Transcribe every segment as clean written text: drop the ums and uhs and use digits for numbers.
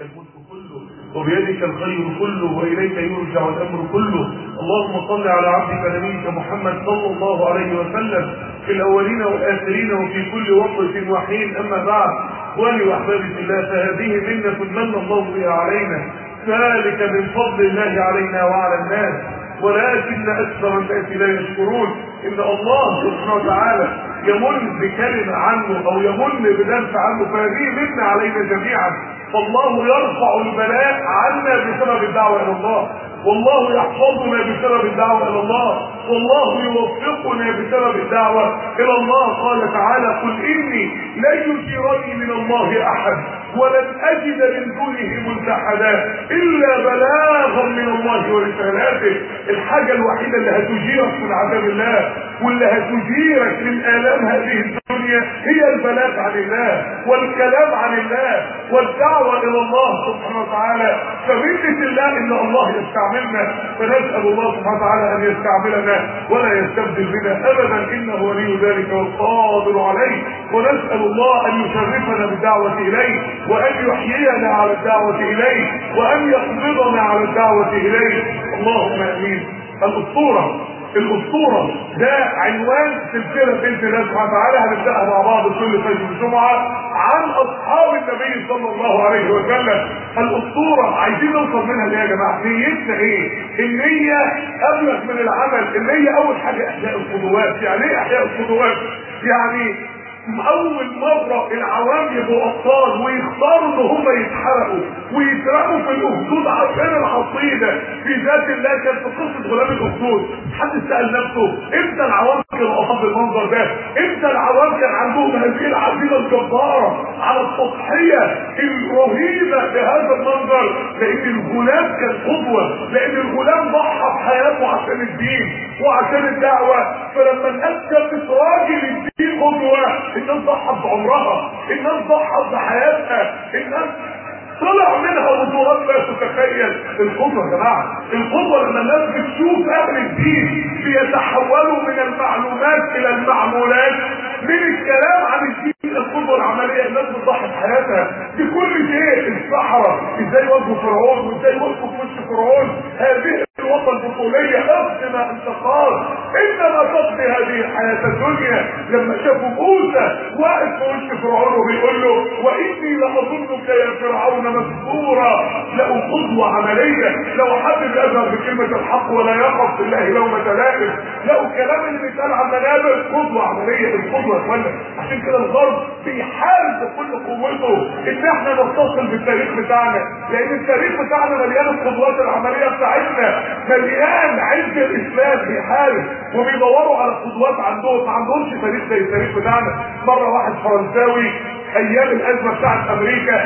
الملك كله وبيدك الخير كله وإليك يرجع الأمر كله. اللهم صل على عبدك نبيك محمد صلى الله عليه وسلم في الأولين والآخرين وفي كل وقت وحين. أما بعد، إخواني وأحبابي في الله، فهذه منة من الله بها علينا، ذلك من فضل الله علينا وعلى الناس، ولكن أكثر الناس لا يشكرون. إن الله سبحانه وتعالى يمن بكلمة عنه أو يمن بدرس عنه، فهذه منة علينا جميعا. فالله يرفع البلاء عنا بسبب الدعوة إلى الله، والله يحفظنا بسبب الدعوة إلى الله، والله يوفقنا بسبب الدعوة إلى الله. قال تعالى: قل إني لن يجيرني من الله أحد ولن أجد من دونه ملتحدا إلا بلاغا من الله ورسالاته. الحاجة الوحيدة اللي هتجيرك من عذاب الله واللي هتجيرك من آلام هذه الدنيا هي البلاغ عن الله والكلام عن الله والدعوة إلى الله سبحانه وتعالى. فمنة الله إن الله يستعملنا، فنسأل الله سبحانه وتعالى أن يستعملنا ولا يستبدل بنا أبدا، إنه ولي ذلك والقادر عليه. ونسأل الله أن يشرفنا بالدعوة إليه، وأن يحيينا على الدعوة إليه، وأن يقبضنا على الدعوة إليه، اللهم آمين. الأسطورة ده عنوان سلسلة بإذن الله سبحانه وتعالى هنبدأها مع بعض كل فجر الجمعة عن أصحاب النبي صلى الله عليه وسلم. الأسطورة عايزين نوصل منها ليه يا جماعة؟ نيتنا إيه؟ النية أبلغ من العمل. النية أول حاجة إحياء القدوات. يعني إيه إحياء القدوات؟ يعني اول مرة العوام يبقوا ابطال ويختاروا ان هم يتحرقوا ويترقوا في الاخدود عشان العقيدة في ذات الله. كان في قصة غلام الاخدود حد سأل نفسه امتى العوام كانوا ابطال بالمنظر ده؟ امتى العوام كان عندهم هذه العزيمة الجبارة على التضحية الرهيبة بهذا المنظر؟ لان الغلام كان قدوة، لان الغلام ضحى بحياته عشان الدين وعشان الدعوة. فلما الناس كانت راجل الدين قدوة، الناس ضحت بعمرها، الناس ضحت بحياتها، الناس طلع منها بطولات لا تتخيل. القدوة يا جماعة، القدوة لما الناس بتشوف اهل الدين بيتحولوا من المعلومات الى المعمولات، من الكلام عن الدين القدوة العملية. الناس بتضحي بحياتها بكل شيء. السحرة ازاي واجهوا فرعون وازاي وقفوا في وش فرعون. هذه الوطن البطولية اقضي ما انت قال انما تقضي هذه الحياة الدنيا. لما شافوا موسى واقف في وش فرعون وبيقول له: واني لاظنك يا فرعون مسحورا. لقوا قدوة عملية، لو حد بيظهر بكلمة الحق ولا يخف بالله لومة لائم، لقوا الكلام اللي بيتقال على المنابر قدوة عملية. القدوة يا اخوانا، عشان كده الغرب بيحارب بكل قوته ان احنا نتصل بالتاريخ بتاعنا، لان التاريخ بتاعنا مليان القدوات العملية بتاعتنا، مليان عز الاسلام. بيحارب وبيدوروا على قدوات عندهم، ما عندهمش تاريخ زي التاريخ بتاعنا. مرة واحد فرنساوي ايام الازمة بتاعت امريكا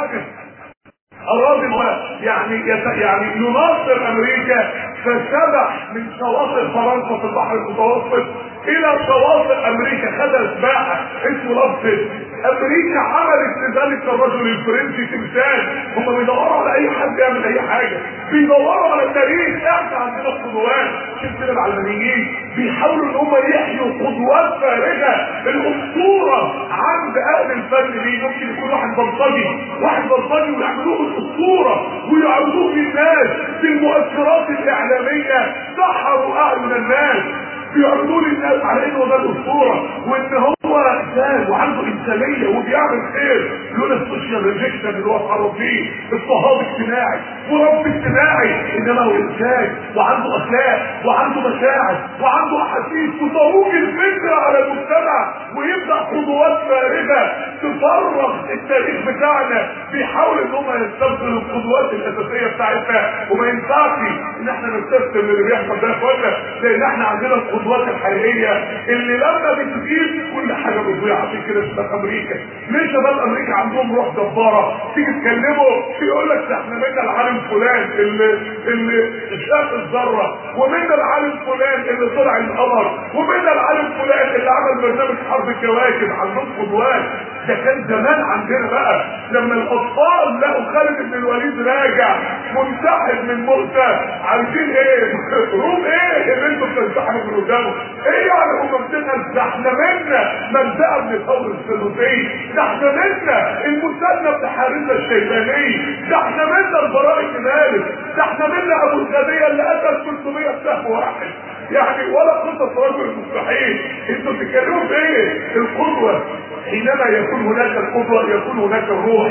اراد يعني يناصر امريكا، فسبح من شواطئ فرنسا في البحر المتوسط الى شواطئ امريكا، خدها سباحه اسمه لابسط. امريكا عملت لذلك الرجل الفرنسي تمثال. هم بيدوروا على اي حد يعمل اي حاجه، بيدوروا على التاريخ. احنا عندنا قدوات. كده العلمانيين بيحاولوا ان هم يحيوا قدوات فارغه. الاسطوره عند اهل الفن دي ممكن يكون واحد بلطجي ويعملوه الاسطوره ويعرضوه للناس بالمؤثرات الاعلاميه. سحروا اعين الناس، بيعرضوا للناس على انه ده الاسطوره وان هو انسان وعنده انسانيه وبيعمل خير. لولا السوشيال ريجكشن اللي هو اتعرض فيه، اضطهاد اجتماعي ورفض اجتماعي، انما هو انسان وعنده اخلاق وعنده مشاعر وعنده احاسيس وتروج الفكره على المجتمع ويبدا قدوات فارغه تفرغ التاريخ بتاعنا. بيحاول ان هم يستبدلوا القدوات الاساسيه بتاعتنا، وما ينفعش ان احنا نستسلم للي بيحصل ده يا اخوانا، لان احنا عندنا القدوات الحقيقيه اللي لما بتزيد كل حاجه بتضيع. عشان كده شباب امريكا، ليه شباب امريكا عندهم روح جباره؟ تيجي تكلمه يقول لك ده احنا منا العالم فلان اللي شاف الذره، ومنا العالم فلان اللي طلع القمر، ومنا العالم فلان اللي عمل برنامج حرب الكواكب. عندهم قدوات. ده كان زمان عندنا بقى لما الاطفال لقوا خالد بن الوليد راجع منسحب من مؤتة، عارفين ايه؟ روم ايه اللي انتوا بتنسحبوا من قدامه؟ ايه يعني هم بتنقل؟ ده احنا منا منزع بن ثور السدوسي، ده احنا منا المثنى بن حارثة الشيباني، ده احنا منا البراء بن مالك، ده احنا منا ابو الغدية اللي قتل 300 سهم واحد. يعني ولا قصة رجل مستحيل. انتوا بتتكلموا في ايه؟ القدوة حينما يكون هناك القدوة يكون هناك الروح،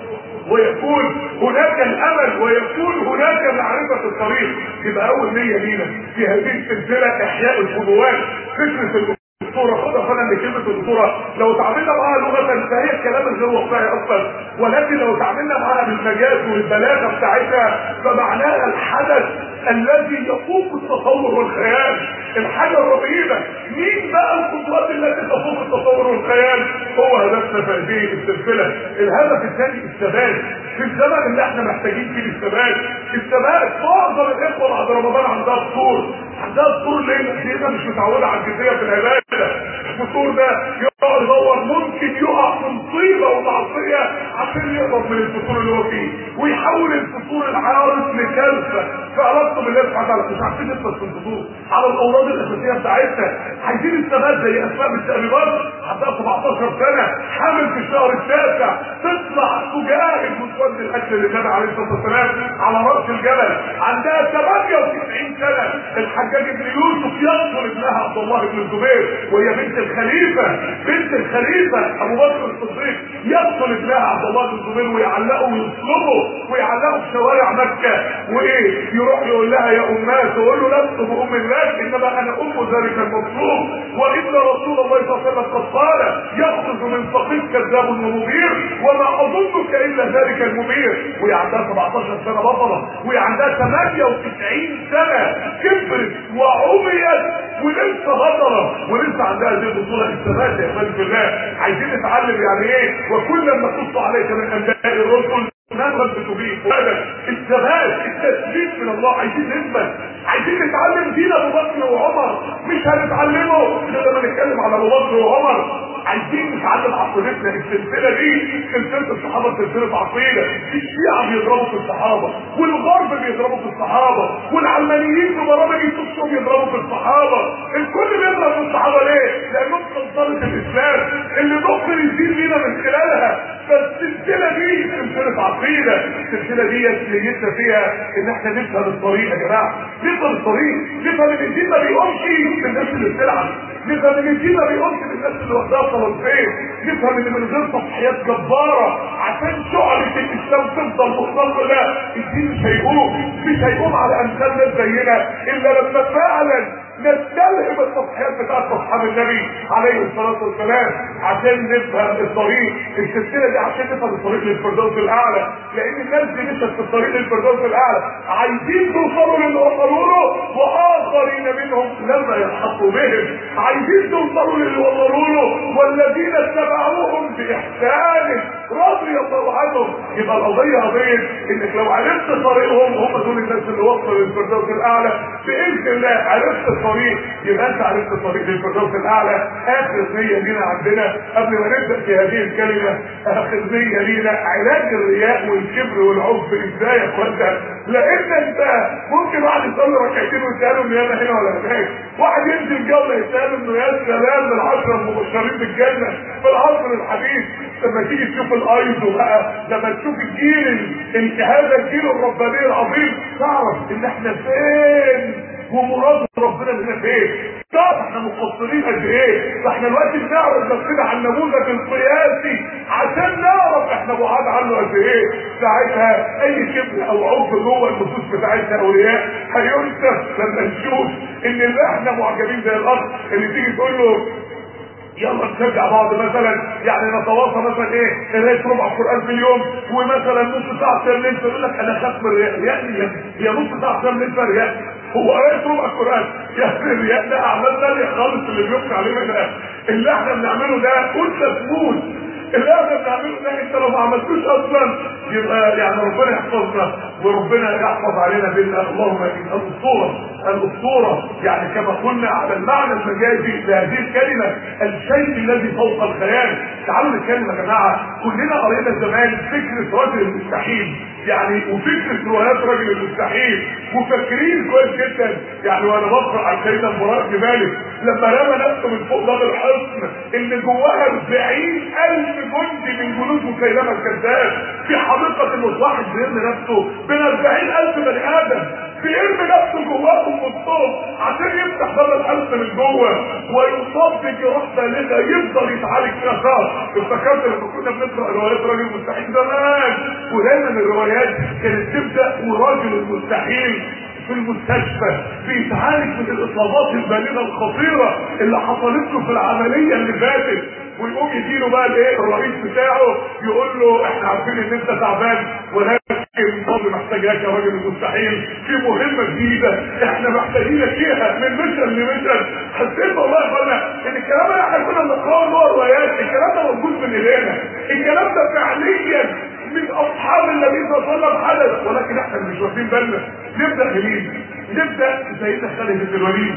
ويكون هناك الامل، ويكون هناك معرفة الطريق. يبقى اول نية لينا في هذه السلسلة احياء القدوات. فكرة الدكتورة خدها فانا ان كلمة الدكتورة لو تعاملنا معاها لغة فهي الكلام الغير واقعي اصلا، ولكن لو تعاملنا معاها بالمجاز والبلاغة بتاعتها فمعناها الحدث الذي يفوق التصور والخيال، الحاجة الرهيبة. مين بقى القدوات التي تفوق التصور والخيال؟ هو هدفنا في هذه السلسلة. الهدف الثاني الثبات في الزمن اللي احنا محتاجين فيه الثبات. الثبات معظم الاخوة بعد رمضان عندها فطور، عندها فطور ليه؟ مش متعودة على الجزية في العبادة. الفطور ده يقعد يدور ممكن يقع في مصيبة ومعصية عشان يقرب من الفطور اللي هو فيه، ويحول الفطور العارض لكارثة في علاقته بالله سبحانه وتعالى. مش عارفين نثبت في الفطور على الاوراد الاساسية بتاعتنا. عايزين الثبات زي اسماء بنت ابي بكر عندها 17 سنة حامل في الشهر التاسع، تطلع تجاهد مسود الاكل اللي كان عليه الصلاة والسلام على رأس الجبل. عندها 98 سنة الحجاج بن يوسف يقتل ابنها عبد الله بن الزبير وهي بنت الخليفة، بنت الخليفة ابو بكر الصديق، يقتل ابنها عبد الله بن الزبير ويعلقه ويصلبه ويعلقه في شوارع مكة، وايه يروح يقول لها يا امها، تقول له لست بام الله انما انا ام ذلك المطلوب، وان رسول الله صلى الله عليه وسلم قد قال يخرج من فقيد كذاب ومبير وما اظنك الا ذلك المبير. وهي عندها 17 سنة بطلة، وهي عندها 98 سنة كبرت وعميت ولسه بطلة ولسه عندها هذه البطولة. الثبات يا اخواني في الله. عايزين نتعلم يعني ايه وكل ما نقص عليك من انباء الرسل نغلب بتوبيك. الثبات التثبيت من الله. عايزين نثبت، عايزين نتعلم دين ابو بكر وعمر، مش هنتعلمه غير لما نتكلم على ابو بكر وعمر. عايزين نتعلم عقيدتنا. السلسله دي سلسله الصحابه، سلسله عقيده. الشيعه بيضربوا في الصحابه، والغرب بيضربوا في الصحابه، والعلمانيين في برامج التوك بيضربوا في الصحابه. الكل بيضرب في الصحابه ليه؟ لانهم سلطنه الاسلام اللي نقدر الدين لينا من خلالها. فالسلسله دي سلسله عقيده. السلسله دي نيتنا فيها ان احنا نفهم الطريق يا جماعه، نفهم الطريق، نفهم ان الدين ما بيقومش بالناس اللي بتلعب، نفهم ان الدين ما بيقومش بالناس اللي واخداها طلبتين، نفهم ان من غير تضحيات جباره عشان شعله الاسلام تفضل مستقله الدين مش هيقوم، مش هيقوم على امثال ناس زينا الا لما فعلا نستلهم التضحيات بتاعت اصحاب النبي عليه الصلاه والسلام عشان نفهم الطريق. السلسله دي عشان نفهم الطريق للفردوس الاعلى، لان الناس دي مشت في الطريق للفردوس الاعلى عايزين توصلوا للي وصلوا له، واخرين منهم لما يلحقوا بهم عايزين توصلوا للي وصلوا له، والذين اتبعوهم باحسان رضي الله عنهم. يبقى القضيه قضيه انك لو عرفت طريقهم هم دول الناس اللي وصلوا للفردوس الاعلى باذن الله. عرفت الطريق يبقى انت عرفت الطريق للفردوس الاعلى. اخر نيه لينا عندنا قبل ما نبدا في هذه الكلمه، اخر نيه لينا علاج الرياء والكبر والعجب. ازاي يا اخوانا؟ لان انت ممكن واحد يصلي ركعتين ويساله انه يانا هنا ولا هناك، واحد ينزل جوله يساله انه يا سلام للعشره المبشرين بالجنه في العصر الحديث. لما تيجي تشوف الايزو بقى، لما تشوف الجيل هذا الجيل الرباني العظيم، تعرف ان احنا فين ومراد ربنا بنا فين. طب احنا مقصرين قد ايه؟ فاحنا دلوقتي بنعرض نفسنا على النموذج القياسي عشان نعرف احنا بعاد عنه قد ايه. ساعتها اي كبر او عجب جوه النفوس بتاعتنا اولياء هينسف لما نشوف ان اللي احنا معجبين زي الاخ اللي تيجي تقول له يلا نشجع بعض مثلا، يعني نتواصى مثلا ايه قرايه ربع القران في اليوم، ومثلا نص ساعه تمرين، يقول لك انا خاف من الرياء. يعني هي نص ساعه تمرين رياء؟ هو قرايه ربع القران يعني الرياء ده اعمال ثانيه خالص اللي بيحكي عليه منها. اللي احنا بنعمله ده انت تموت، اللي احنا بنعمله ده انت لو ما عملتوش اصلا يبقى يعني ربنا يحفظنا وربنا يحفظ علينا بالله اللهم امين. الاسطوره يعني كما قلنا على المعنى المجازي لهذه الكلمه، الشيء الذي فوق الخيال. تعالوا نتكلم يا جماعه، كلنا قرينا زمان فكره رجل المستحيل يعني، وفكره روايات رجل المستحيل، وفاكرين كويس جدا يعني. وانا بقرا عن سيدنا براء بن مالك لما رمى نفسه من فوق باب الحصن اللي جواها 40,000 جندي من جنود مسيلمه الكذاب، في حديقه الواحد بيرمي نفسه بين 40,000 بني ادم، بيرمي نفسه جواهم بالصوت عشان يفتح باب الحصن من جوه ويصاب بجراح بالغه يفضل يتعالج فيها شهر. افتكرت لما كنا بنقرا روايات راجل المستحيل زمان، ودايما الروايات كانت تبدا وراجل المستحيل في المستشفى بيتعالج من الاصابات البالغه الخطيره اللي حصلت له في العمليه اللي فاتت، ويقوم يديله بقى الايه الرئيس بتاعه يقول له احنا عارفين ان انت تعبان، ولكن النظام محتاجاك يا راجل المستحيل في مهمه جديده احنا محتاجينك فيها من مشن لمشن. حسيت والله يا اخوانا ان الكلام اللي احنا كنا بنقراه جوه الروايات الكلام ده موجود من ايدينا، الكلام ده فعليا من اصحاب النبي صلى الله عليه وسلم حدث، ولكن احنا مش واخدين بالنا. نبدا منين؟ نبدا سيدنا خالد بن الوليد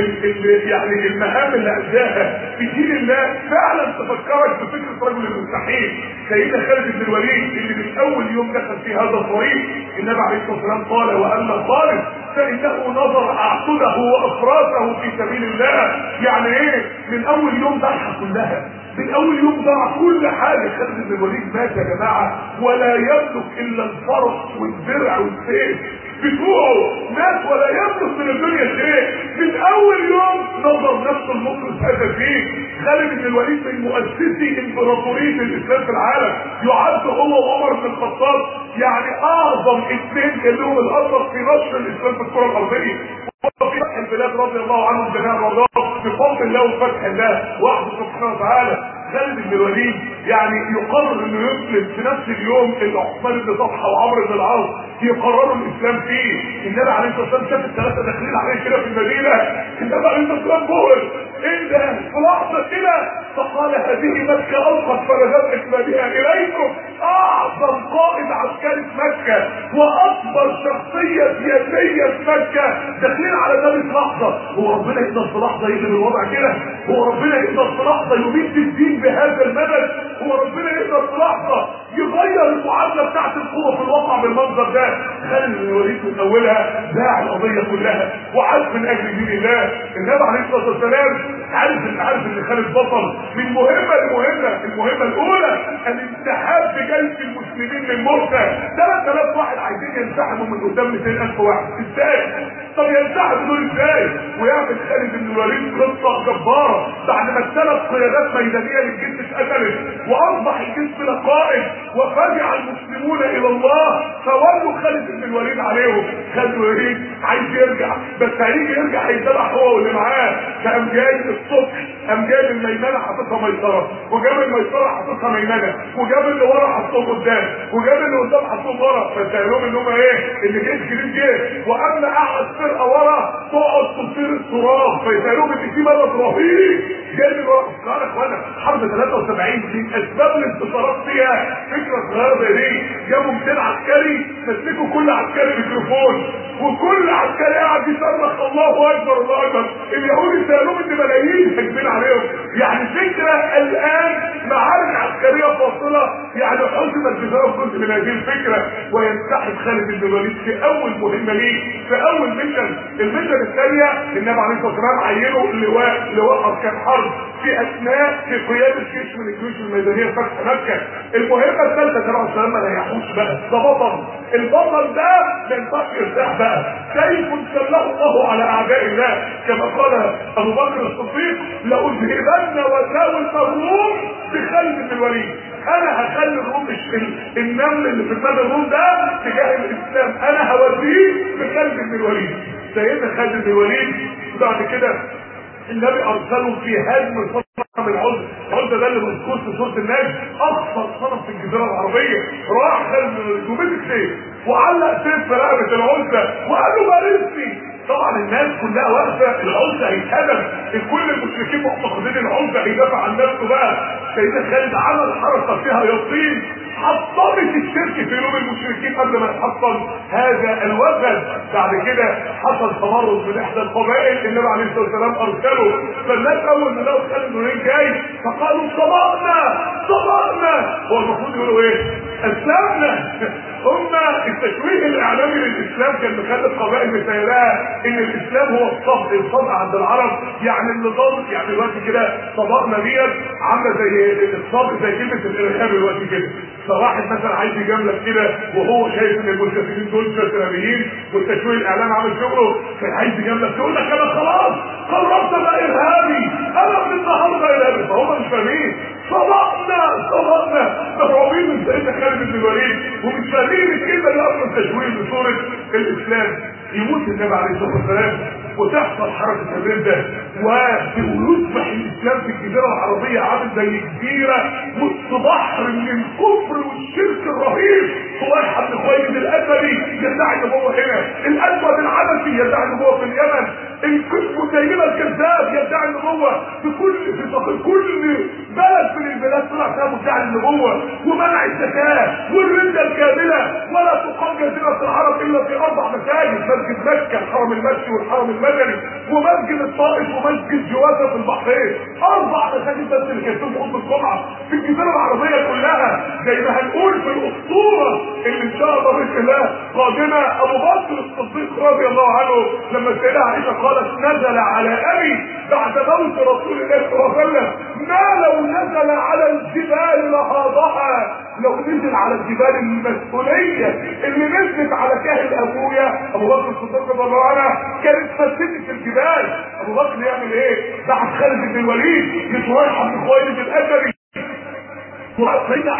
اللي يعني المهام اللي اداها في دين الله فعلا تفكرك بفكره رجل المستحيل. سيدنا خالد بن الوليد اللي من اول يوم دخل في هذا الطريق النبي عليه الصلاه والسلام قال واما خالد فانه نظر اعتده وافراسه في سبيل الله. يعني ايه؟ من اول يوم ضحى كلها، من اول يوم ضاع كل حاجه. خالد بن الوليد مات يا جماعه ولا يملك الا الفرس والدرع والسيف بتوعه، مات ولا يملك من الدنيا شيء. من اول يوم نظر نفسه المخلص هذا فيه. خالد بن الوليد من مؤسسي امبراطوريه الاسلام في العالم، يعد هو وعمر بن الخطاب يعني اعظم اثنين كان لهم الاثر في نشر الاسلام في الكره الارضيه وفي فتح البلاد رضي الله عنهم جميعا وارضاهم بفضل الله وفتح الله وحده سبحانه وتعالى. خالد بن الوليد يعني يقرر انه يسلم في نفس اليوم اللي عثمان بن طلحه وعمرو بن العاص يقرروا الاسلام فيه. النبي عليه الصلاه والسلام شاف الثلاثه داخلين عليه كده في المدينه، النبي عليه الصلاه والسلام بهر ايه ده في لحظه كده، فقال هذه مكه القت فرجات اكمالها اليكم. اعظم قائد عسكري في مكه واكبر شخصيه سياسيه في مكه داخلين على النبي في لحظه. هو ربنا يقدر في لحظه يقلب الوضع كده؟ هو ربنا يقدر في لحظه يميت الدين بهذا المدد؟ هو ربنا يقدر في لحظه يغير المعادله بتاعت القوه في الواقع بالمنظر ده؟ خالد بن الوليد من اولها باع القضيه كلها وعاد من اجل دين الله. النبي عليه الصلاه والسلام عارف ان خالد بطل من مهمه لمهمه. المهمه الاولى الانسحاب بجيش المسلمين من مرسى. 3000 واحد عايزين ينسحبوا من قدام 200,000 واحد، ازاي؟ طب ينسحبوا دول ازاي؟ ويعمل خالد بن الوليد قصه جباره بعد ما الثلاث قيادات ميدانيه للجيش اتقتلت واصبح الجيش بلا قائد وفزع المسلمون الى الله، فولوا خالد بن الوليد عليهم. خالد بن الوليد عايز يرجع، بس هيجي يرجع هيتبع هو واللي معاه. فقام جاي الصبح قام جايب الميمنه حاططها ميسره، وجاب الميسره حاططها ميمنه، وجاب اللي ورا حطهم قدام، وجاب اللي قدام حطهم ورا. فسالوهم ان هم ايه اللي جه جديد جه، واما قعد فرقه ورا تقعد تطير التراب. فيسالوهم ان في مدد رهيب جاي من ورا. قال يا اخوانا حرب 73 من اسباب الانتصارات فيها فكره صغيره زي دي. جابوا 200 عسكري مسكوا كل عسكري ميكروفون، وكل عسكري قاعد يصرخ الله اكبر الله اكبر. اليهود سالوهم ان ملايين هاجمين عليهم. يعني فكره الان معارك عسكريه فاصله يعني حسمت بسبب جزء من هذه الفكره. وينسحب خالد بن الوليد في اول مهمه ليه، في اول ميشن. الميشن الثانيه النبي عليه الصلاه والسلام عينه لواء اركان حرب في اثناء في قياده جيش من الجيوش الميدانيه في فتح مكه. المهمه الثالثه النبي عليه الصلاه والسلام ما ريحوش بقى، ده بطل. البطل ده ما ينفعش يرتاح بقى، سيف سله الله على اعداء الله كما قال ابو بكر الصديق لاذهبن وساوي الروم بخالد بن الوليد. انا هخلي الروم النمل اللي في دماغ الروم ده تجاه الاسلام انا هوديه بخالد بن الوليد. سيدنا خالد بن الوليد بعد كده النبي ارسله في هدم صنم العزة. العزة ده اللي مذكور في سوره النجم اخطر صنم في الجزيره العربيه. راح خالد بن الوليد ومسك سيف وعلق سيف في رقبه العزة وقال له بارزني. طبعا الناس كلها واقفه، العزة هيتهدم، كل المشركين معتقدين العزة هيدافع عن نفسه بقى. سيدنا خالد عمل حركه فيها يقين حطمت الشرك في قلوب المشركين قبل ما يحطم هذا الوثن. بعد كده حصل تمرد من احدى القبائل، النبي عليه الصلاه والسلام ارسله، فالناس اول ما لقوا خالد بن الوليد جاي فقالوا صبرنا صبرنا. هو المفروض يقولوا ايه؟ اسلمنا. هم التشويه الاعلامي للاسلام كان مخلي القبائل متهيألها ان الاسلام هو الصبر عند العرب، يعني النظام، يعني دلوقتي كده صبرنا ديت عامله زي الصبر زي كلمه الارهاب دلوقتي كده. فواحد مثلا عايز يجاملك كده وهو شايف ان الملتزمين دول ارهابيين والتشويه الاعلامي عامل شغله، فعايز يجاملك يقول لك انا خلاص قررت ابقى ارهابي، انا من النهارده ارهابي. فهم مش فاهمين صبرنا مرعوبين من سيدنا خالد بن الوليد ومش فاهمين الكلمه دي اصلا تشويه لصوره الاسلام. يموت النبي عليه الصلاه والسلام وتحصل حركه الرده ويصبح الاسلام في الجزيره العربيه عامل زي جزيره وسط بحر من الكفر والشرك الرهيب. صالح بن خويلد الاسدي يدعي ان هو هنا، الاسود العبسي يدعي ان هو في اليمن، مسيلمة الكذاب يدعي النبوة في كل بلد من البلاد طلع فيها مدعي النبوة، ومنع الزكاة والردة الكاملة، ولا تقام جزيرة العرب الا في 4 مساجد: مسجد مكة الحرم المكي والحرم المدني، ومسجد الطائف، ومسجد جوازة في البحرين. 4 مساجد بس اللي كانت تدخل بالجمعة في الجزيرة العربية كلها. زي ما هنقول في الاسطورة اللي ان شاء الله باذن الله قادمة، ابو بكر الصديق رضي الله عنه لما السيدة عائشة قالت نزل على ابي بعد موت رسول الله صلى الله عليه وسلم ما لو نزل على الجبال لهاضها. لو نزل على الجبال المسؤولية اللي نزلت على كاهل ابويا ابو بكر الصديق رضي الله عنه كانت فتنت الجبال. ابو بكر يعمل ايه؟ بعد خالد بن الوليد لصالح بن خويلد الاسدي وسيدنا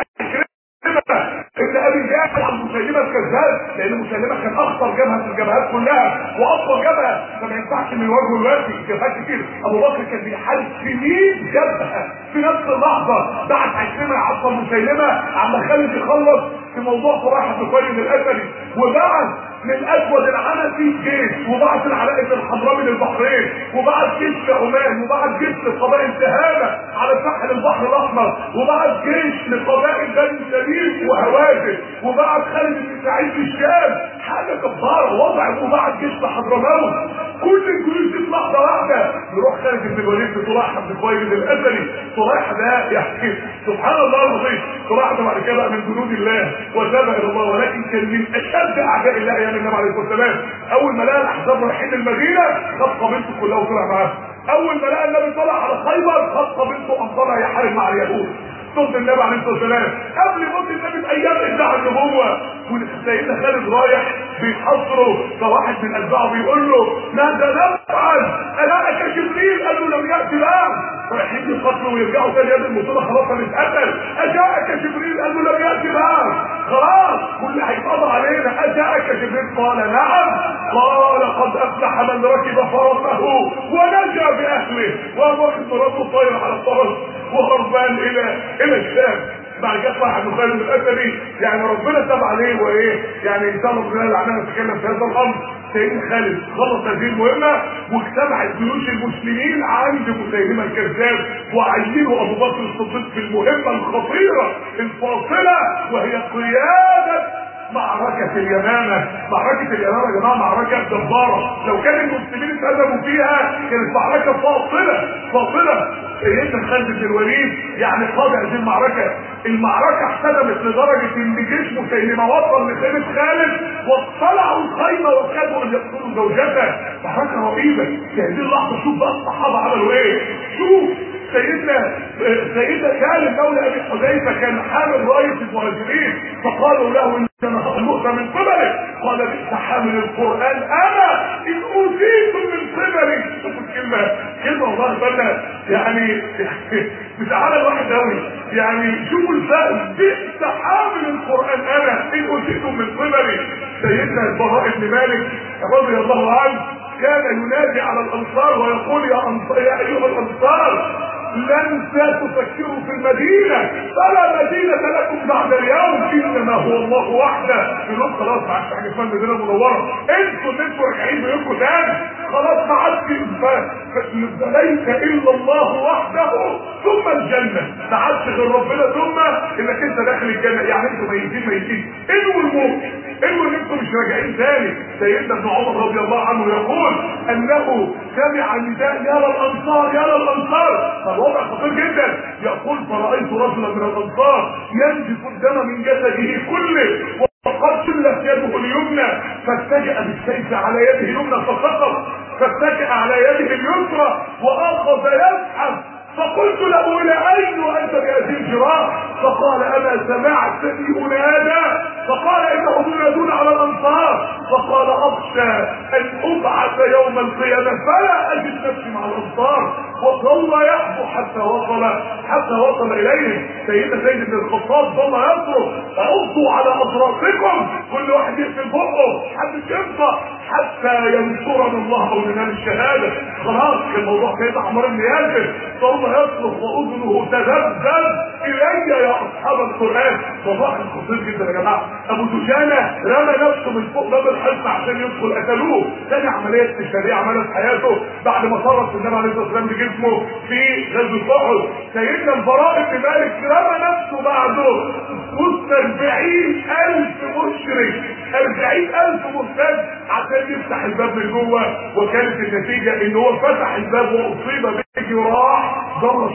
ان ابي جاهل عن مسيلمه الكذاب، لان مسيلمه كان اخطر جبهه في الجبهات كلها واقوى جبهه، فما ينفعش من يواجهه دلوقتي جبهات كتير. ابو بكر كان بيحارب سنين جبهه في نفس اللحظه بعد 20 عصر مسيلمه عم خالد يخلص في موضوع صلاح بن خويلد الاسدي، وبعد للاسود العنسي جيش، وبعت العلاء بن الحضرمي للبحرين، وبعت جيش لعمان، وبعت جيش لقبائل تهامه على ساحل البحر الاحمر، وبعت جيش لقبائل بني سليم وهوازن، وبعت خالد بن سعيد في الشام. حاجه جباره وضع. وبعت جيش لحضرموت. كل الجيوش دي في لحظه واحده يروح خالد بن الوليد بصلاح بن خويلد الاسدي. صلاح ده يعني سبحان الله العظيم، صلاح ده بعد كده بقى من جنود الله وتابع الى الله، ولكن كان من اشد اعداء الله ايام النبي عليه الصلاه والسلام. اول ما لقى الاحزاب رايحين المدينه خد قبيلته كلها وطلع معاها. اول ما لقى النبي طلع على خيبر خد قبيلته وقام طلع يحارب مع اليهود ضد النبي عليه الصلاه والسلام. قبل موت النبي بايام ادعى النبوه، وسيدنا خالد رايح بيحصره، فواحد من اتباعه بيقول له ماذا نفعل؟ أجاءك جبريل؟ قال له لم ياتي الان. رايحين يقتلوا ويرجعوا تاني يد المصيبه خلاص هنتقتل. اجاءك جبريل؟ قال له لم ياتي الان، خلاص كل هيتقضى علينا. اجاءك جبريل؟ قال نعم. قال قد افلح من ركب فرسه ونجا باهله، وهو واخد مراته طاير على الفرس وهربان الى الشام. بعد كده صاحب بن خالد الاسدي يعني ربنا تاب عليه وايه يعني ان شاء الله ربنا لعنه نتكلم في هذا الامر. سيدنا خالد خلص هذه المهمه واجتمعت جيوش المسلمين عند مسيلمه الكذاب وعينوا ابو بكر الصديق في المهمه الخطيره الفاصله وهي قياده معركة اليمامة. معركة اليمامة يا جماعة معركة جبارة، لو كان المسلمين اتهزموا فيها كانت معركة فاصلة. سيدنا خالد بن الوليد يعني قاد هذه المعركة. المعركة احتدمت لدرجة ان جيش مسيلمة وصل لخيمة خالد واطلعوا الخيمة وكادوا ان يقتلوا زوجته. معركة رهيبة. في هذه اللحظة شوف بقى الصحابة عملوا ايه. شوف سيدنا خالد مولى ابي حذيفه كان حامل رايه المهاجرين، فقالوا له انما مؤتى من قبلك، قال بئس حامل القران انا ان اوتيتم من قبلي. شوفوا كلمه والله بالله يعني مش عمل واحد قوي يعني. شوفوا الفرق، بئس حامل القران انا ان اوتيتم من قبلي. سيدنا البراء بن مالك رضي الله عنه كان ينادي على الانصار ويقول يا ايها الانصار لن تفكروا في المدينة فلا مدينة لكم بعد اليوم، انما هو الله وحده. يقول خلاص ما عادش حاجه اسمها المدينه المنوره، انتوا اللي انتوا راجعين بيوتكم تاني، خلاص ما عادش ليس الا الله وحده ثم الجنه، ما عادش غير ربنا ثم انك انت داخل الجنه. يعني انتوا ميتين انووا الموت، انووا ان انتوا مش راجعين تاني. سيدنا ابن عمر رضي الله عنه يقول انه سمع نداء يا للانصار يا للانصار، فالوضع خطير جدا. يقول فرايت رجلا من الانصار ينزف الدم من جسده كله وقد شلت يده اليمنى فاتجأ بالسيف على يده اليمنى فسقط، فاتجأ على يده اليسرى واخذ يزحف. فقلت له الى اين وانت بهذه الجراح؟ فقال اما سمعتني انادى؟ فقال انهم ينادون على الانصار. فقال اخشى ان ابعث يوم القيامه فلا اجد نفسي مع الانصار. وظل يحبو حتى وصل اليهم. سيدنا زيد بن الخطاب ظل يصرخ عضوا على اطرافكم، كل واحد يقفل بقه محدش ينطق حتى ينصرنا الله او ننال الشهاده. خلاص الموضوع كده عمار بن ياسر ظل يصرخ واذنه تذبذب الي يا اصحاب القران. موضوع خطير جدا يا جماعه. ابو دجانه رمى نفسه من فوق باب الحصن عشان يدخل، قتلوه. ثاني عمليه استشهاديه عملها في حياته بعد ما صرف النبي عليه الصلاه والسلام بجسمه في غزوه احد. سيدنا البراء بن مالك رمى نفسه بعده وسط 40,000 مشرك، 40,000 مرتد عشان يفتح الباب من جوه. وكانت النتيجه ان هو فتح الباب واصيب بجراح ضرب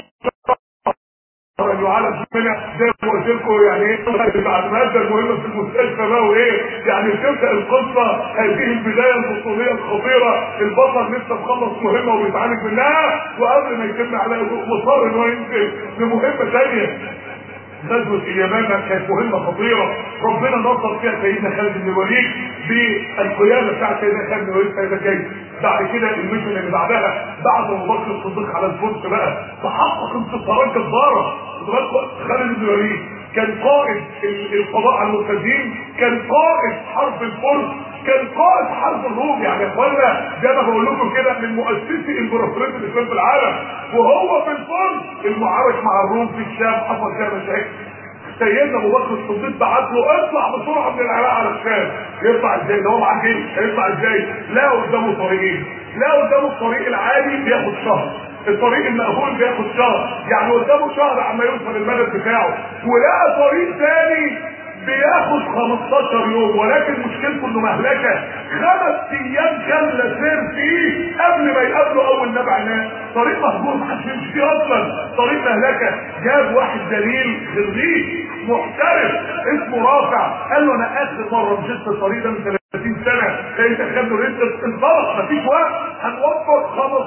يعالج منها زي ما قلت لكم. يعني ايه بعد ما ادى المهمه في المستشفى بقى وايه يعني تبدا القصه هذه البدايه البطوليه الخطيره. البطل لسه مخلص مهمه وبيتعالج منها وقبل ما يتم عليه مصر ان هو ينزل لمهمه ثانيه. غزوة اليمامة كانت مهمة خطيرة ربنا نصر فيها سيدنا خالد بن الوليد بالقيادة بتاعت سيدنا خالد بن الوليد سيدنا جاي. بعد كده الميشن اللي بعدها بعد ابو بكر الصديق على الفرس بقى تحقق انتصارات جبارة. خالد بن الوليد كان قائد القضاء على المرتدين، كان قائد حرب الفرس، كان قائد حرب الروم. يعني يا اخوانا زي ما بقول لكم كده من مؤسسي امبراطوريه الاسلام في العالم. وهو في الفرس المعارك مع الروم في الشام حصل فيها مشاكل. سيدنا ابو بكر الصديق بعت له اطلع بسرعه من العراق على الشام. يطلع ازاي؟ ده هو معاه جيش، هيطلع ازاي؟ لا قدامه طريقين. لا قدامه الطريق العادي بياخد شهر، الطريق المقبول بياخد شهر، يعني قدامه شهر عما يوصل المدد بتاعه. ولقى طريق ثاني بياخد 15 يوم، ولكن مشكلته انه مهلكه. 5 ايام كامله سير فيه قبل ما يقابله اول نبع ناس. طريق مهجور محدش يمشي فيه اصلا، طريق مهلكه. جاب واحد دليل خريج محترف اسمه رافع، قال له انا اخر مره مشيت في الطريق ده من 30 سنه، انت خدته لسه انطلق مفيش وقت، هنوفر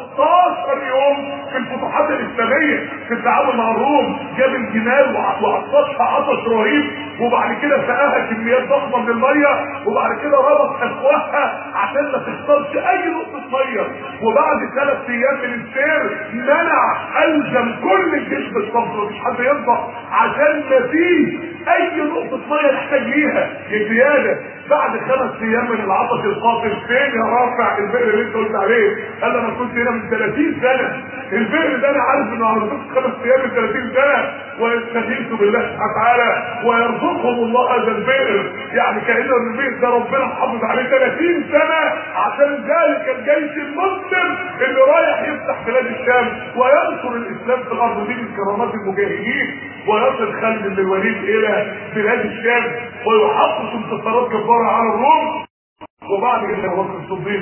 15 يوم في الفتوحات الاسلاميه في التعامل مع الروم. جاب الجمال وعطشها عطش رهيب، وبعد كده سقاها كميات ضخمه من الميه، وبعد كده ربط افواهها عشان ما تخسرش اي نقطه ميه. وبعد 3 ايام من السير الزم كل الجيش بالصبر، مفيش حد ينطق عشان ما فيه اي نقطه ميه نحتاج ليها زياده. بعد 5 ايام من العطش القاتل فين يا رافع البئر اللي انت قلت عليه؟ قال انا كنت هنا من 30 سنه، البئر ده انا عارف انه على 5 ايام من 30 سنه. ويستغيث بالله سبحانه وتعالى ويرزقهم الله هذا البئر. يعني كأن البئر ده ربنا محافظ عليه 30 سنه عشان ذلك الجيش المسلم اللي رايح يفتح بلاد الشام وينصر الاسلام في الارض. دي من كرامات المجاهدين. ويصل خالد بن الوليد الى بلاد الشام ويحقق انتصارات جباره على الروم. وبعد كده ابو بكر الصديق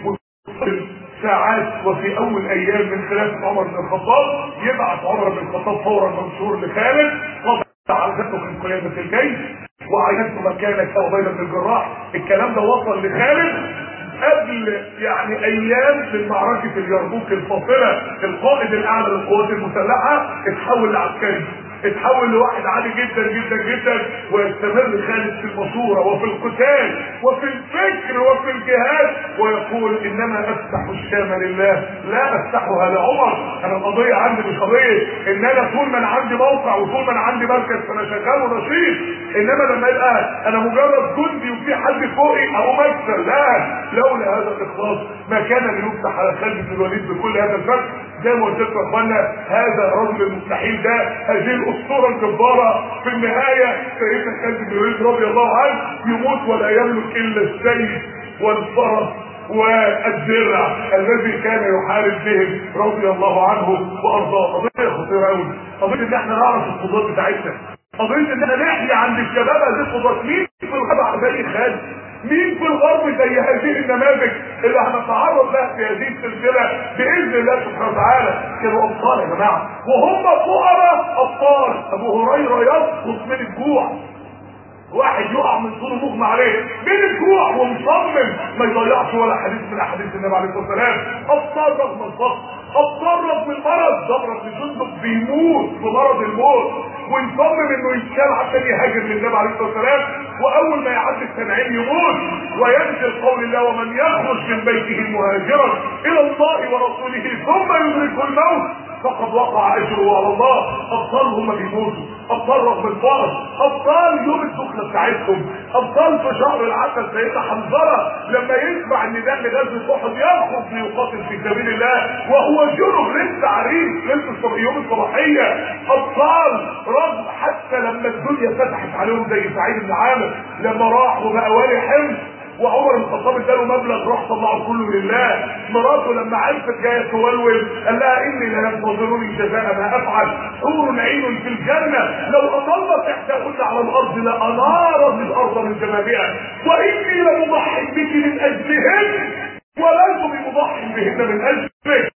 ساعات وفي اول ايام من خلافه عمر بن الخطاب يبعث عمر بن الخطاب فورا منشور لخالد عرضته من قياده الجيش وعينته مكانه كعبيده بن الجراح. الكلام ده وصل لخالد قبل يعني ايام من معركه اليرموك الفاصله. القائد الاعلى للقوات المسلحه اتحول لعسكري، اتحول لواحد عالي جدا جدا جدا. ويستمر خالد في المشوره وفي القتال وفي الفكر وفي الجهاد ويقول انما افتح الشام لله لا افتحها لعمر. انا القضيه عندي مش قضيه ان انا طول ما انا عندي موقع وطول ما انا عندي مركز فانا شغال ونشيط، انما لما يبقى انا مجرد جندي وفي حد في فوقي او مكسر. لا، لولا هذا الاخلاص ما كان ليفتح على خالد بن الوليد بكل هذا الفتح. زي ما قلت لكم يا اخوانا، هذا الرجل المستحيل ده، هذه الاسطوره الجباره، في النهايه سيدنا خالد بن الوليد رضي الله عنه يموت ولا يملك الا السيف والفرس والدرع الذي كان يحارب بهم رضي الله عنه وارضاه. قضيه خطيره قوي، قضيه ان احنا نعرف القدرات بتاعتنا، قضيه ان احنا نحيي عند الشباب هذه القدرات. مين في الغرب زي خالد؟ مين في الغرب زي هذه النماذج اللي هنتعرض لها في هذه السلسله باذن الله سبحانه وتعالى؟ كانوا ابطال يا جماعه، وهم فقراء ابطال. ابو هريره يسقط من الجوع، واحد يقع من طول مغمى عليه من الجوع ومصمم ما يضيعش ولا حديث من احاديث النبي عليه الصلاه والسلام. ابطال رغم الفقر، ابطال رغم المرض. ضرب بن جندب بيموت بمرض الموت ويصمم انه يتشال عشان يهاجر للنبي عليه الصلاه والسلام، واول ما يعدي التنعيم يموت وينزل قول الله: ومن يخرج من بيته مهاجرا الى الله ورسوله ثم يدركه الموت فقد وقع اجره على الله. ابطال هم بيموتوا، ابطال رغم الفقر، ابطال يوم الدخله بتاعتهم، ابطال في شهر العسل. سيدنا حنظله لما يسمع النداء لغزوه احد يخرج ليقاتل في سبيل الله وهو جنب لسه عريس، لسه يوم الصباحيه. ابطال رغم حتى لما الدنيا فتحت عليهم زي سعيد بن عامر لما راح وبقى والي حمص وعمر بن الخطاب اداله مبلغ راح طلعه كله لله. مراته لما عرفت جايه تولول قال لها: اني لينتظروني جزاء ما افعل، حور عين في الجنه لو اطلت احداهن على الارض لانارت الارض من جمالها، واني لمضحي بك من اجلهن ولست بمضحي بهن من اجلك.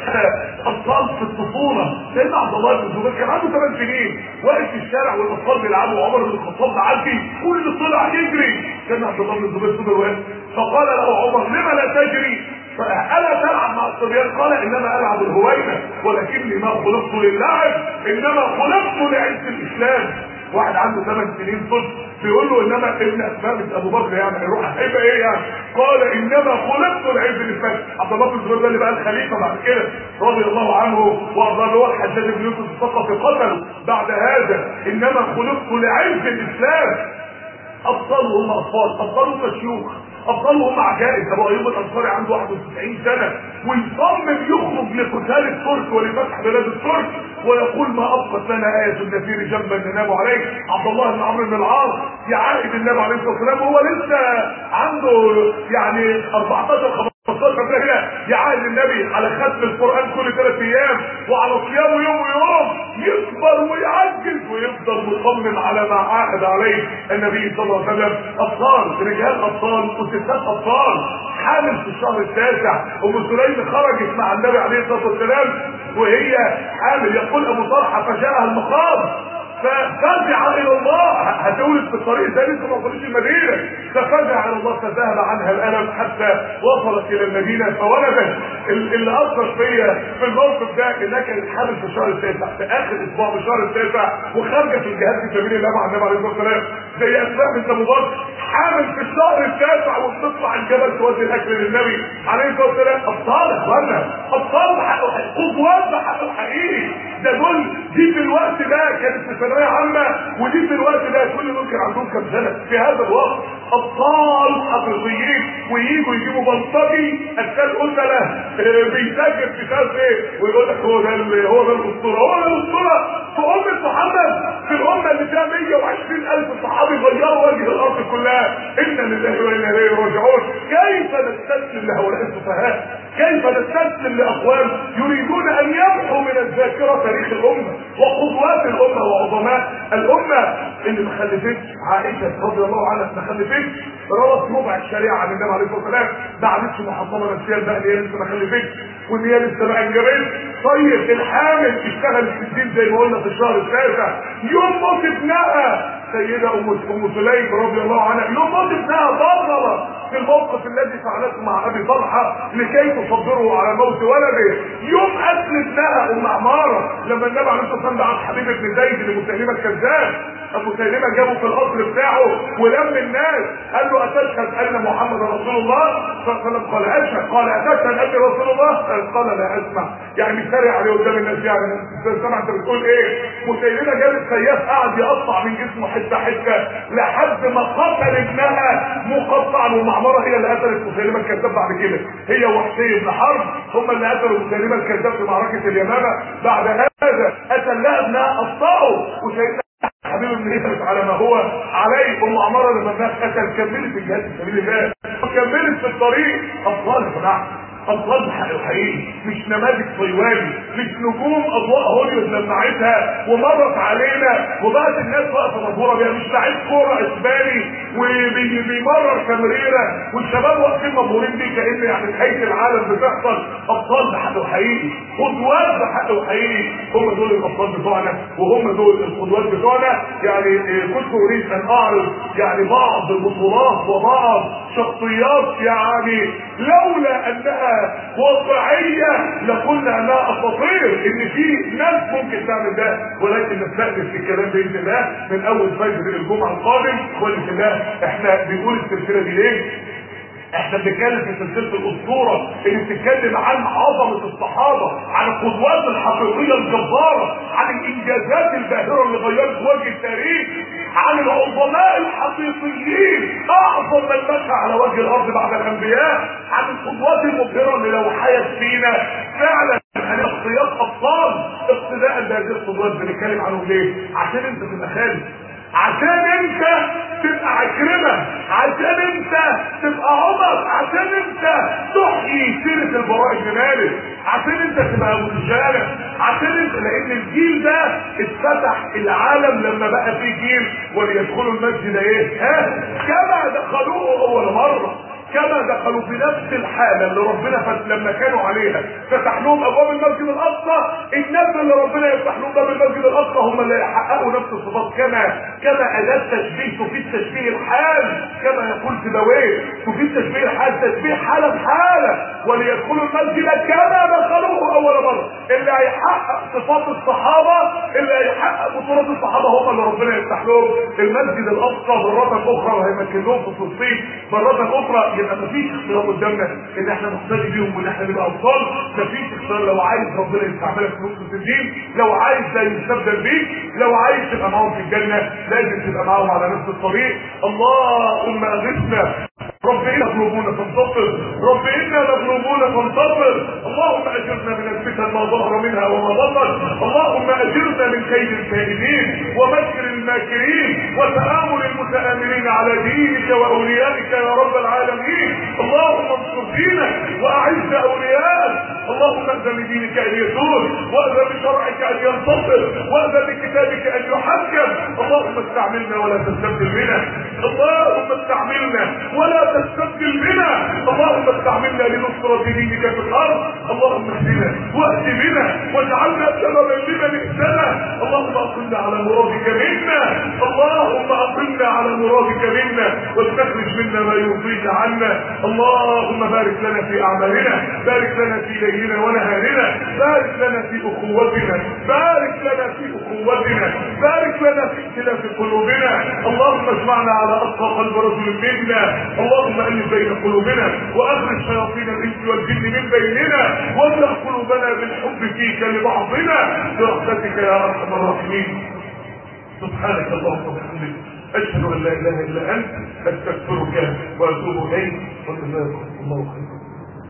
اطفال في الطفوله. سيدنا عبد الله بن الزبير كان عنده 8 سنين، واقف في الشارع والاطفال بيلعبوا وعمر بن الخطاب معدي كل طلع يجري. سيدنا عبد الله بن الزبير صبر وقف، فقال له عمر: لما لا تجري؟ ألا تلعب مع الصبيان؟ قال: انما العب الهوينه ولكني ما خلقت للعب، انما خلقت لعز الاسلام. واحد عنده 8 سنين طفل بيقول له: انما ابن اسماء بنت ابو بكر يعني هيروح هيبقى ايه يعني؟ قال: انما خلقت لعز الاسلام. عبد الله بن الزبير ده اللي بقى الخليفه بعد كده رضي الله عنه وارضاه، اللي هو الحجاج بن يوسف الثقفي قتله بعد هذا. انما خلقت لعز الاسلام. ابطالهم اطفال، ابطالهم شيوخ، ابطالهم عجائز. ابو ايوب الانصاري عنده 91 سنه ويصمم يخرج لقتال الترك ولفتح بلاد الترك ويقول: ما ابقت لنا ايه النفير جنبا ننام عليه. عبد الله بن عمرو بن العاص يعاهد النبي عليه الصلاه والسلام وهو لسه عنده يعني 14 15 سنه، يعاهد النبي على ختم القران كل 3 ايام وعلى صيامه يوم ويوم، يكبر ويعجز ويفضل مصمم على ما عاهد عليه النبي صلى الله عليه وسلم. ابطال، رجال ابطال وستات ابطال. حامل في الشهر التاسع ام سليم خرجت مع النبي عليه الصلاه والسلام وهي حامل، يقول ابو طلحه: فجاءها المخاض ففزع الى الله، هتولد في الطريق ده لسه ما وصلتش المدينه، ففزع الى الله فذهب عنها الالم حتى وصلت الى المدينه فولدت. اللي اثر فيا في الموقف ده انها كانت حامل في الشهر التاسع، في اخر اسبوع في الشهر التاسع، وخارجه في الجهاد في سبيل الله مع النبي عليه الصلاه والسلام، زي اسماء بنت ابو بكر حامل في الشهر التاسع وبتطلع الجبل تودي الاكل للنبي عليه الصلاه والسلام. ابطال يا اخوانا، ابطال قدوات بحق حقيقي. ده دي في الوقت ده كانت في ثانويه عامه، ودي في الوقت ده كل دول كان عندهم كام سنه في هذا الوقت. ابطال حقيقيين، وييجوا يجيبوا بلطجي اشكال قتله بيسجل في شاف ايه ويقول لك هو ده الاسطوره، هو ده الاسطوره في امه محمد، في الامه اللي فيها 120,000 صحابي غيروا وجه الارض كلها. انا لله وانا اليه راجعون. كيف نستسلم لهؤلاء السفهاء؟ كيف نستسلم لاقوام يريدون ان يمحوا من الذاكره تاريخ الامه وقدوات الامه وعظماء الامه؟ اللي ما خلفتش عائشه رضي الله عنها، ما خلفتش، روت ربع الشريعه عن النبي عليه الصلاه والسلام، ما عادتش محطمه نفسيا بقى ان هي لسه ما خلفتش وان هي لسه ما انجبتش. طيب الحامل اشتغلت في الدين زي ما قلنا في الشهر التاسع، يوم موت ابنها سيده ام سليم رضي الله عنها، يوم موت ابنها بطلت في الموقف الذي فعلته مع ابي طلحه لكي تصبره على موت ولده. يوم قتل ابنها ام عماره لما النبي عليه الصلاه والسلام بعت حبيب بن زيد لمسيلمه الكذاب، ابو سيلمه جابه في القصر بتاعه ولم الناس قال له اتشهد ان محمد رسول الله؟ قال اشهد. قال اتشهد اني رسول الله؟ قال لا اسمع. يعني بيتريق عليه قدام الناس، يعني سامع انت بتقول ايه؟ مسيلمه جاب السياف قعد يقطع من جسمه حته حته لحد ما قتل ابنها مقطعا، ومعمره هي اللي قتلت مسيلمه الكذاب بعد كده، هي وحشي بن حرب هم اللي قتلوا مسيلمه الكذاب في معركه اليمامه. بعد هذا قتل لها ابنها قطعه، وسيدنا حبيب بن زيد على ما هو عليه. ام عماره لما الناس قتل كملت الجهاد في سبيل الله، كملت في الطريق. ابطال يا جماعه، ابطال بحق الحقيقي، مش نماذج صيواني، مش نجوم اضواء هوليوود لمعتها ومرت علينا وبقت الناس واقفه مبهوره بيها، مش لعيب كوره اسباني وبيمرر تمريره والشباب واقفين مبهورين بيه كأن يعني نهايه العالم بتحصل. ابطال بحق الحقيقي، قدوات بحق الحقيقي، هم دول الابطال بتوعنا وهم دول القدوات بتوعنا. يعني كنت اريد ان اعرض يعني بعض البطولات وبعض شخصيات يعني لولا انها واقعيه لقلنا انها اساطير، ان في ناس ممكن تعمل ده، ولكن نستأنف في الكلام باذن الله من اول فجر الجمعه القادم. باذن الله احنا بنقول السلسله دي ليه؟ احنا بنتكلم في سلسله الاسطوره اللي بتتكلم عن عظمه الصحابه، عن القدوات الحقيقيه الجباره، عن الانجازات الباهره اللي غيرت وجه التاريخ، عن العظماء الحقيقيين اعظم من مشى على وجه الارض بعد الانبياء، عن القدوات المبهره اللي لو حيت فينا فعلا عن شخصيات ابطال اقتداء بهذه القدوات. بنتكلم عنهم ليه؟ عشان انت تبقى خالد، عشان انت تبقى عكرمة، عشان انت تبقى عمر، عشان انت تحيي سيرة البراء بن مالك، عشان انت تبقى ابو رجالة، عشان انت، لان الجيل ده اتفتح العالم لما بقى فيه جيل وليدخلوا المسجد ايه؟ كما دخلوه اول مرة، كما دخلوا في نفس الحالة اللي ربنا لما كانوا عليها فتح لهم ابواب المسجد الاقصى. الناس اللي ربنا يفتح لهم باب المسجد الاقصى هم اللي يحققوا نفس الصفات. كما اداة تشبيه تفيد تشبيه الحال، كما يقول سيبويه تفيد تشبيه الحال، تشبيه حالة بحالة. وليدخلوا المسجد كما دخلوه اول مرة. اللي هيحقق صفات الصحابة، اللي هيحقق بطولات الصحابة هم اللي ربنا يفتح لهم المسجد الاقصى مرة اخرى، وهيمكن لهم في فلسطين مرة اخرى. يبقى مفيش اختيار قدامنا ان احنا نقتدي بيهم وان احنا نبقى ابطال. مفيش اختيار. لو عايز ربنا يستعملك في نصرة الدين، لو عايز ده يستبدل بيك، لو عايز تبقى معاهم في الجنة لازم تبقى معاهم على نفس الطريق. اللهم اغثنا، رب إنا مغلوبون فانتصر، رب إنا مغلوبون فانتصر. اللهم أجرنا من الفتن ما ظهر منها وما بطن، اللهم أجرنا من كيد الكائدين ومكر الماكرين وتآمل المتآملين على دينك وأوليائك يا رب العالمين. اللهم انصر دينك وأعز أوليائك. اللهم أذن لدينك أن يزول، وأذن لشرعك أن ينتصر، وأذن لكتابك أن يحكم. اللهم استعملنا ولا تستبدل بنا، اللهم استعملنا ولا تستبدل بنا، اللهم استعملنا لنصرة دينك في الارض. اللهم اهدنا واهد بنا واجعلنا سببا لمن اهتدى. اللهم اقمنا على مرادك منا، اللهم اقمنا على مرادك منا واستخرج منا ما يرضيك عنا. اللهم بارك لنا في اعمالنا، بارك لنا في ليلنا ونهارنا، بارك لنا في اخوتنا، بارك لنا في اخوتنا، بارك لنا في اختلاف قلوبنا. اللهم اجمعنا على اتقى قلب رجل منا. اللهم ألف بين قلوبنا وأخرج شياطين الإنس والجن من بيننا، واملأ قلوبنا بالحب فيك لبعضنا برحمتك يا أرحم الراحمين. سبحانك اللهم وبحمدك، أشهد أن لا إله إلا أنت، أستغفرك وأتوب إليك. وجزاكم الله خيرا.